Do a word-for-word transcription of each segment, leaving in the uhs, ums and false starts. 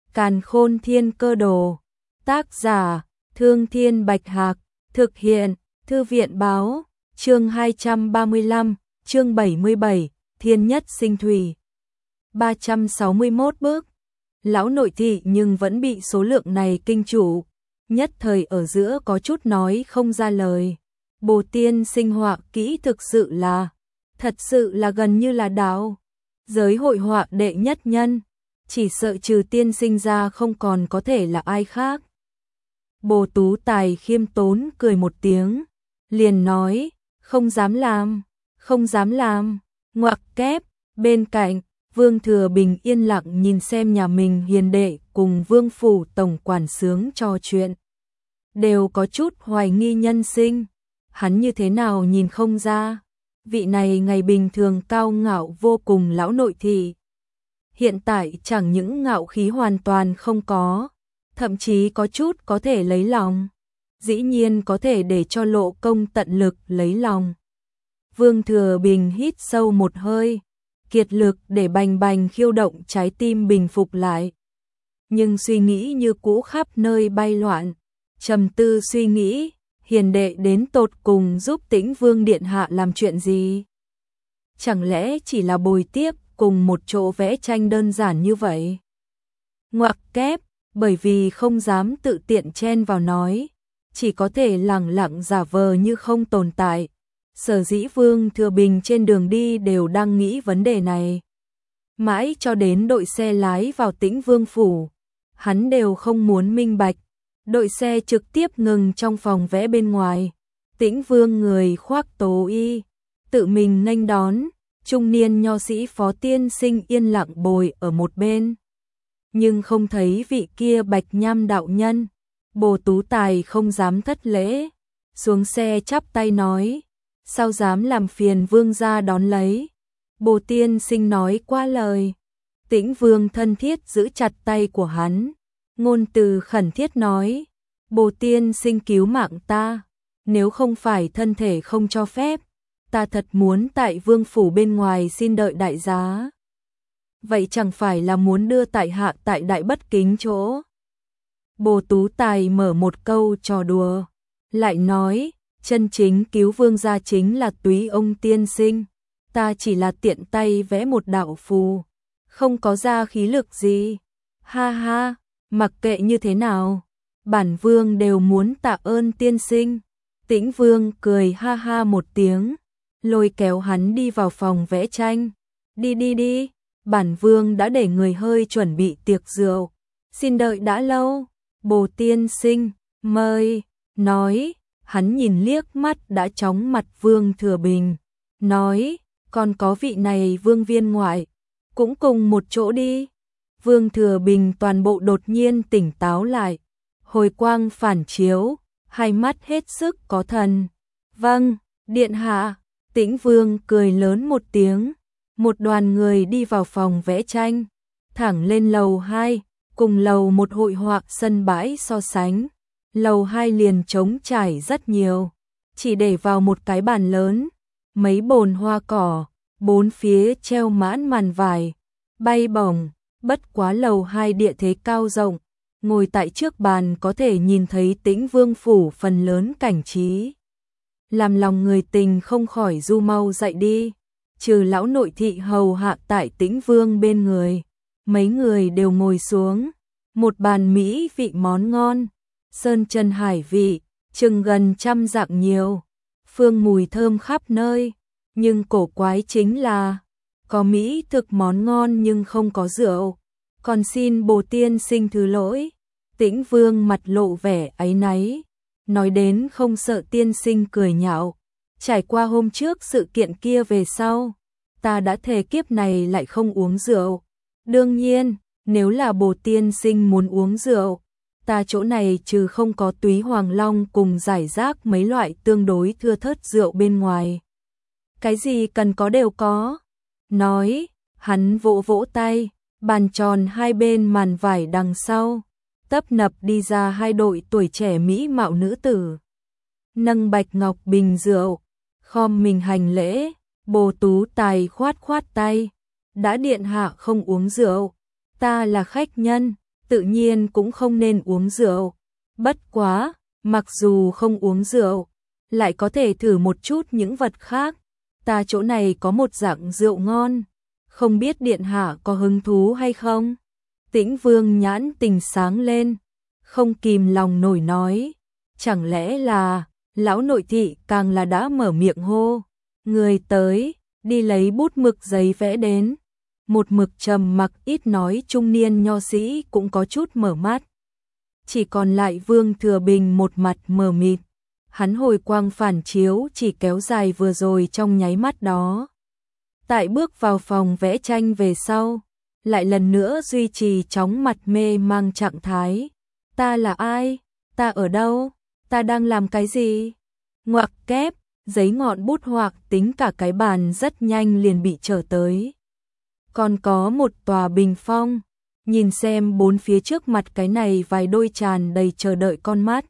Càn Khôn Thiên Cơ Đồ. Tác giả: Thương Thiên Bạch Hạc. Thực hiện: Thư viện báo. Chương hai trăm ba mươi lăm, chương bảy mươi bảy, Thiên Nhất Sinh Thủy. ba trăm sáu mươi mốt bước. Lão nội thị nhưng vẫn bị số lượng này kinh chủ, nhất thời ở giữa có chút nói không ra lời. Bồ tiên sinh họa kỹ thực sự là, thật sự là gần như là đạo giới hội họa đệ nhất nhân, chỉ sợ trừ tiên sinh ra không còn có thể là ai khác. Bồ Tú Tài khiêm tốn cười một tiếng, liền nói, không dám làm, không dám làm, ngoặc kép. Bên cạnh, Vương Thừa Bình yên lặng nhìn xem nhà mình hiền đệ cùng Vương Phủ Tổng Quản sướng trò chuyện. Đều có chút hoài nghi nhân sinh, hắn như thế nào nhìn không ra, vị này ngày bình thường cao ngạo vô cùng lão nội thị. Hiện tại chẳng những ngạo khí hoàn toàn không có, thậm chí có chút có thể lấy lòng, dĩ nhiên có thể để cho Lộ Công tận lực lấy lòng. Vương Thừa Bình hít sâu một hơi, kiệt lực để bành bành khiêu động trái tim bình phục lại. Nhưng suy nghĩ như cũ khắp nơi bay loạn, trầm tư suy nghĩ, hiền đệ đến tột cùng giúp Tĩnh Vương điện hạ làm chuyện gì? Chẳng lẽ chỉ là bồi tiếp cùng một chỗ vẽ tranh đơn giản như vậy? Ngoặc kép, bởi vì không dám tự tiện chen vào nói, chỉ có thể lẳng lặng giả vờ như không tồn tại. Sở dĩ Vương Thừa Bình trên đường đi đều đang nghĩ vấn đề này. Mãi cho đến đội xe lái vào Tĩnh Vương phủ, hắn đều không muốn minh bạch. Đội xe trực tiếp ngừng trong phòng vẽ bên ngoài. Tĩnh Vương người khoác tố y, tự mình nghênh đón, trung niên nho sĩ Phó tiên sinh yên lặng bồi ở một bên. Nhưng không thấy vị kia Bạch Nham đạo nhân. Bồ Tú Tài không dám thất lễ, xuống xe chắp tay nói, sao dám làm phiền Vương gia đón lấy. Bồ tiên sinh nói qua lời. Tĩnh Vương thân thiết giữ chặt tay của hắn, ngôn từ khẩn thiết nói, Bồ tiên sinh cứu mạng ta, nếu không phải thân thể không cho phép, ta thật muốn tại Vương phủ bên ngoài xin đợi đại giá. Vậy chẳng phải là muốn đưa tại hạ tại đại bất kính chỗ. Bồ Tú Tài mở một câu trò đùa, lại nói, chân chính cứu Vương gia chính là Túy ông tiên sinh, ta chỉ là tiện tay vẽ một đạo phù, không có ra khí lực gì. Ha ha, mặc kệ như thế nào, bản Vương đều muốn tạ ơn tiên sinh. Tĩnh Vương cười ha ha một tiếng, lôi kéo hắn đi vào phòng vẽ tranh. Đi đi đi, bản Vương đã để người hơi chuẩn bị tiệc rượu, xin đợi đã lâu. Bồ tiên sinh, mời. Nói, hắn nhìn liếc mắt đã chóng mặt Vương Thừa Bình, nói, còn có vị này Vương viên ngoại, cũng cùng một chỗ đi. Vương Thừa Bình toàn bộ đột nhiên tỉnh táo lại, hồi quang phản chiếu, hai mắt hết sức có thần. Vâng, điện hạ. Tĩnh Vương cười lớn một tiếng, một đoàn người đi vào phòng vẽ tranh, thẳng lên lầu hai, cùng lầu một hội họa sân bãi so sánh. Lầu hai liền trống trải rất nhiều, chỉ để vào một cái bàn lớn, mấy bồn hoa cỏ, bốn phía treo mãn màn vải, bay bổng. Bất quá lầu hai địa thế cao rộng, ngồi tại trước bàn có thể nhìn thấy Tĩnh Vương phủ phần lớn cảnh trí. Làm lòng người tình không khỏi du mau dậy đi, trừ lão nội thị hầu hạ tại Tĩnh Vương bên người, mấy người đều ngồi xuống, một bàn mỹ vị món ngon, sơn chân hải vị, chừng gần trăm dạng nhiều, phương mùi thơm khắp nơi, nhưng cổ quái chính là, có mỹ thực món ngon nhưng không có rượu, còn xin Bồ tiên sinh thứ lỗi. Tĩnh Vương mặt lộ vẻ áy náy, nói đến không sợ tiên sinh cười nhạo, trải qua hôm trước sự kiện kia về sau, ta đã thề kiếp này lại không uống rượu. Đương nhiên, nếu là Bồ tiên sinh muốn uống rượu, ta chỗ này trừ không có Túy Hoàng Long cùng giải rác mấy loại tương đối thưa thớt rượu bên ngoài, cái gì cần có đều có. Nói, hắn vỗ vỗ tay, bàn tròn hai bên màn vải đằng sau, tấp nập đi ra hai đội tuổi trẻ mỹ mạo nữ tử, nâng bạch ngọc bình rượu, khom mình hành lễ. Bồ Tú Tài khoát khoát tay, đã điện hạ không uống rượu, ta là khách nhân, tự nhiên cũng không nên uống rượu. Bất quá, mặc dù không uống rượu, lại có thể thử một chút những vật khác. Ta chỗ này có một dạng rượu ngon, không biết điện hạ có hứng thú hay không? Tĩnh Vương nhãn tình sáng lên, không kìm lòng nổi nói, chẳng lẽ là, lão nội thị càng là đã mở miệng hô, người tới, đi lấy bút mực giấy vẽ đến. Một mực trầm mặc ít nói trung niên nho sĩ cũng có chút mở mắt. Chỉ còn lại Vương Thừa Bình một mặt mờ mịt, hắn hồi quang phản chiếu chỉ kéo dài vừa rồi trong nháy mắt đó. Tại bước vào phòng vẽ tranh về sau, lại lần nữa duy trì chóng mặt mê mang trạng thái. Ta là ai? Ta ở đâu? Ta đang làm cái gì? Ngoặc kép, giấy ngọn bút hoặc tính cả cái bàn rất nhanh liền bị trở tới. Còn có một tòa bình phong, nhìn xem bốn phía trước mặt cái này vài đôi tràn đầy chờ đợi con mắt.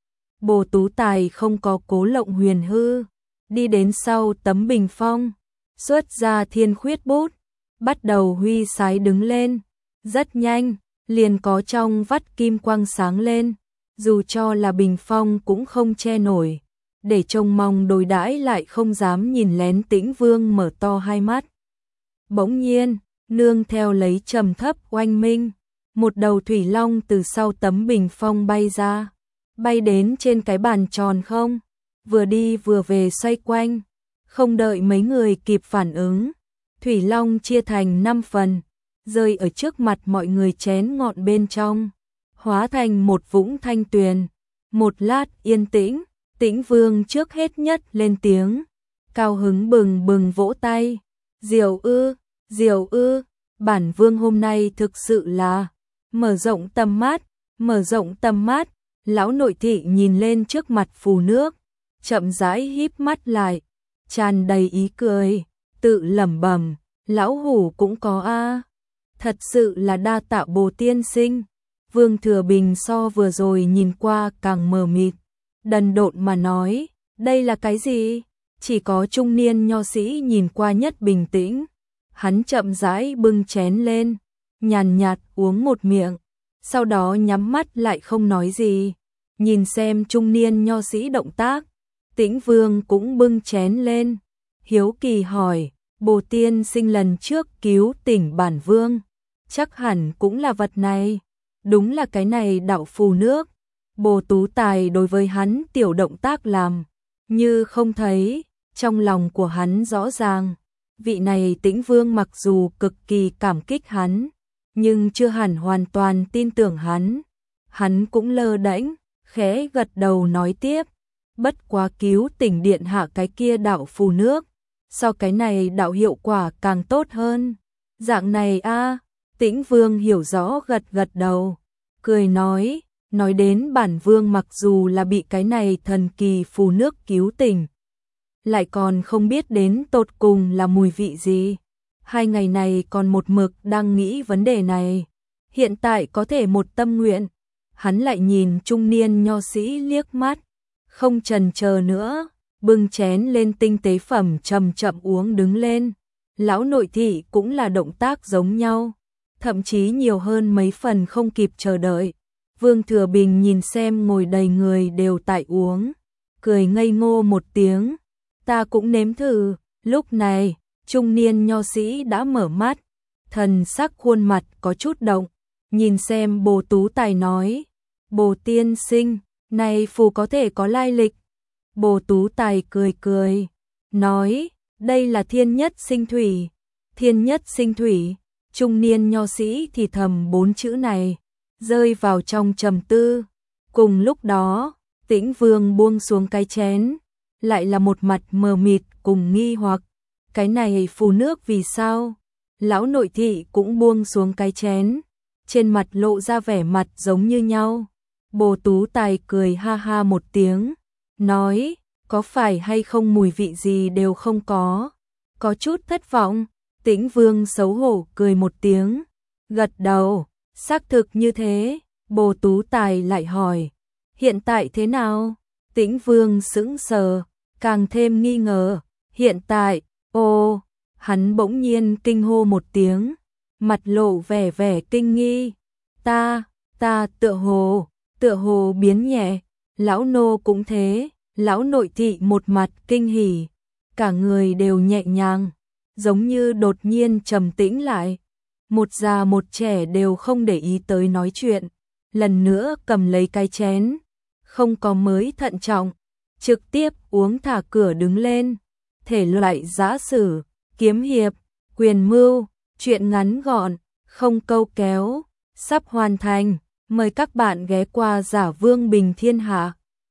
Bồ Tú Tài không có cố lộng huyền hư, đi đến sau tấm bình phong, xuất ra thiên khuyết bút, bắt đầu huy sái đứng lên. Rất nhanh, liền có trong vắt kim quang sáng lên, dù cho là bình phong cũng không che nổi, để trông mong đối đãi lại không dám nhìn lén. Tĩnh Vương mở to hai mắt. Bỗng nhiên, nương theo lấy trầm thấp oanh minh, một đầu thủy long từ sau tấm bình phong bay ra, bay đến trên cái bàn tròn không, vừa đi vừa về xoay quanh, không đợi mấy người kịp phản ứng, thủy long chia thành năm phần, rơi ở trước mặt mọi người chén ngọn bên trong, hóa thành một vũng thanh tuyền. Một lát yên tĩnh, Tĩnh Vương trước hết nhất lên tiếng, cao hứng bừng bừng vỗ tay, diệu ư, diệu ư, bản vương hôm nay thực sự là mở rộng tầm mắt, mở rộng tầm mắt. Lão nội thị nhìn lên trước mặt phù nước, chậm rãi híp mắt lại, tràn đầy ý cười, tự lẩm bẩm, lão hủ cũng có a, thật sự là đa tạ Bồ tiên sinh. Vương Thừa Bình so vừa rồi nhìn qua càng mờ mịt, đần độn mà nói, đây là cái gì? Chỉ có trung niên nho sĩ nhìn qua nhất bình tĩnh, hắn chậm rãi bưng chén lên, nhàn nhạt uống một miệng, sau đó nhắm mắt lại không nói gì, nhìn xem trung niên nho sĩ động tác. Tĩnh Vương cũng bưng chén lên, hiếu kỳ hỏi, Bồ tiên sinh lần trước cứu tỉnh bản vương, chắc hẳn cũng là vật này. Đúng là cái này đạo phù nước. Bồ Tú Tài đối với hắn tiểu động tác làm như không thấy, trong lòng của hắn rõ ràng, vị này Tĩnh Vương mặc dù cực kỳ cảm kích hắn, nhưng chưa hẳn hoàn toàn tin tưởng hắn. Hắn cũng lơ đễnh, khẽ gật đầu nói tiếp, bất quá cứu tỉnh điện hạ cái kia đạo phù nước, so cái này đạo hiệu quả càng tốt hơn. Dạng này a, Tĩnh Vương hiểu rõ gật gật đầu, cười nói, nói đến bản vương mặc dù là bị cái này thần kỳ phù nước cứu tỉnh, lại còn không biết đến tột cùng là mùi vị gì. Hai ngày này còn một mực đang nghĩ vấn đề này, hiện tại có thể một tâm nguyện. Hắn lại nhìn trung niên nho sĩ liếc mắt, không chần chờ nữa, bưng chén lên tinh tế phẩm chậm chậm uống đứng lên. Lão nội thị cũng là động tác giống nhau, thậm chí nhiều hơn mấy phần không kịp chờ đợi. Vương Thừa Bình nhìn xem ngồi đầy người đều tại uống, cười ngây ngô một tiếng, ta cũng nếm thử. Lúc này, trung niên nho sĩ đã mở mắt, thần sắc khuôn mặt có chút động, nhìn xem Bồ Tú Tài nói, Bồ tiên sinh, này phù có thể có lai lịch. Bồ Tú Tài cười cười, nói, đây là thiên nhất sinh thủy. Thiên nhất sinh thủy, trung niên nho sĩ thì thầm bốn chữ này, rơi vào trong trầm tư. Cùng lúc đó, Tĩnh Vương buông xuống cái chén, lại là một mặt mờ mịt cùng nghi hoặc, cái này phù nước vì sao? Lão nội thị cũng buông xuống cái chén, trên mặt lộ ra vẻ mặt giống như nhau. Bồ Tú Tài cười ha ha một tiếng, nói, có phải hay không mùi vị gì đều không có, có chút thất vọng. Tĩnh Vương xấu hổ cười một tiếng, gật đầu, xác thực như thế. Bồ Tú Tài lại hỏi, hiện tại thế nào? Tĩnh Vương sững sờ, càng thêm nghi ngờ, hiện tại, ô, hắn bỗng nhiên kinh hô một tiếng, mặt lộ vẻ vẻ kinh nghi, ta, Ta tựa hồ, tựa hồ biến nhẹ, lão nô cũng thế, lão nội thị một mặt kinh hỉ, cả người đều nhẹ nhàng, giống như đột nhiên trầm tĩnh lại. Một già một trẻ đều không để ý tới nói chuyện, lần nữa cầm lấy cái chén, không có mới thận trọng, trực tiếp uống thả cửa đứng lên. Thể loại giã sử, kiếm hiệp, quyền mưu, chuyện ngắn gọn, không câu kéo, sắp hoàn thành. Mời các bạn ghé qua Giả Vương Bình Thiên Hạ.